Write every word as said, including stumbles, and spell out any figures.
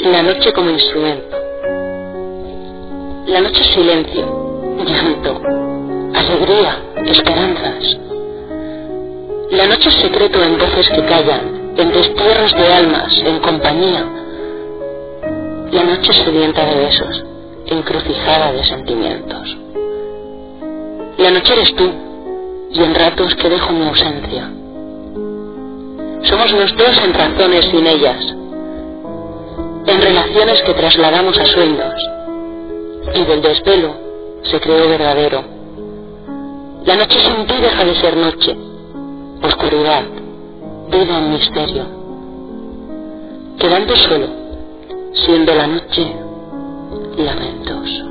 La noche como instrumento. La noche es silencio, llanto, alegría, esperanzas. La noche es secreto en voces que callan, en destierros de almas, en compañía. La noche es sedienta de besos, encrucijada de sentimientos. La noche eres tú, y en ratos que dejo mi ausencia. Somos los dos en razones sin ellas, en relaciones que trasladamos a sueños, y del desvelo se creó verdadero. La noche sin ti deja de ser noche, oscuridad, vida en misterio, quedando solo, siendo la noche lamentos.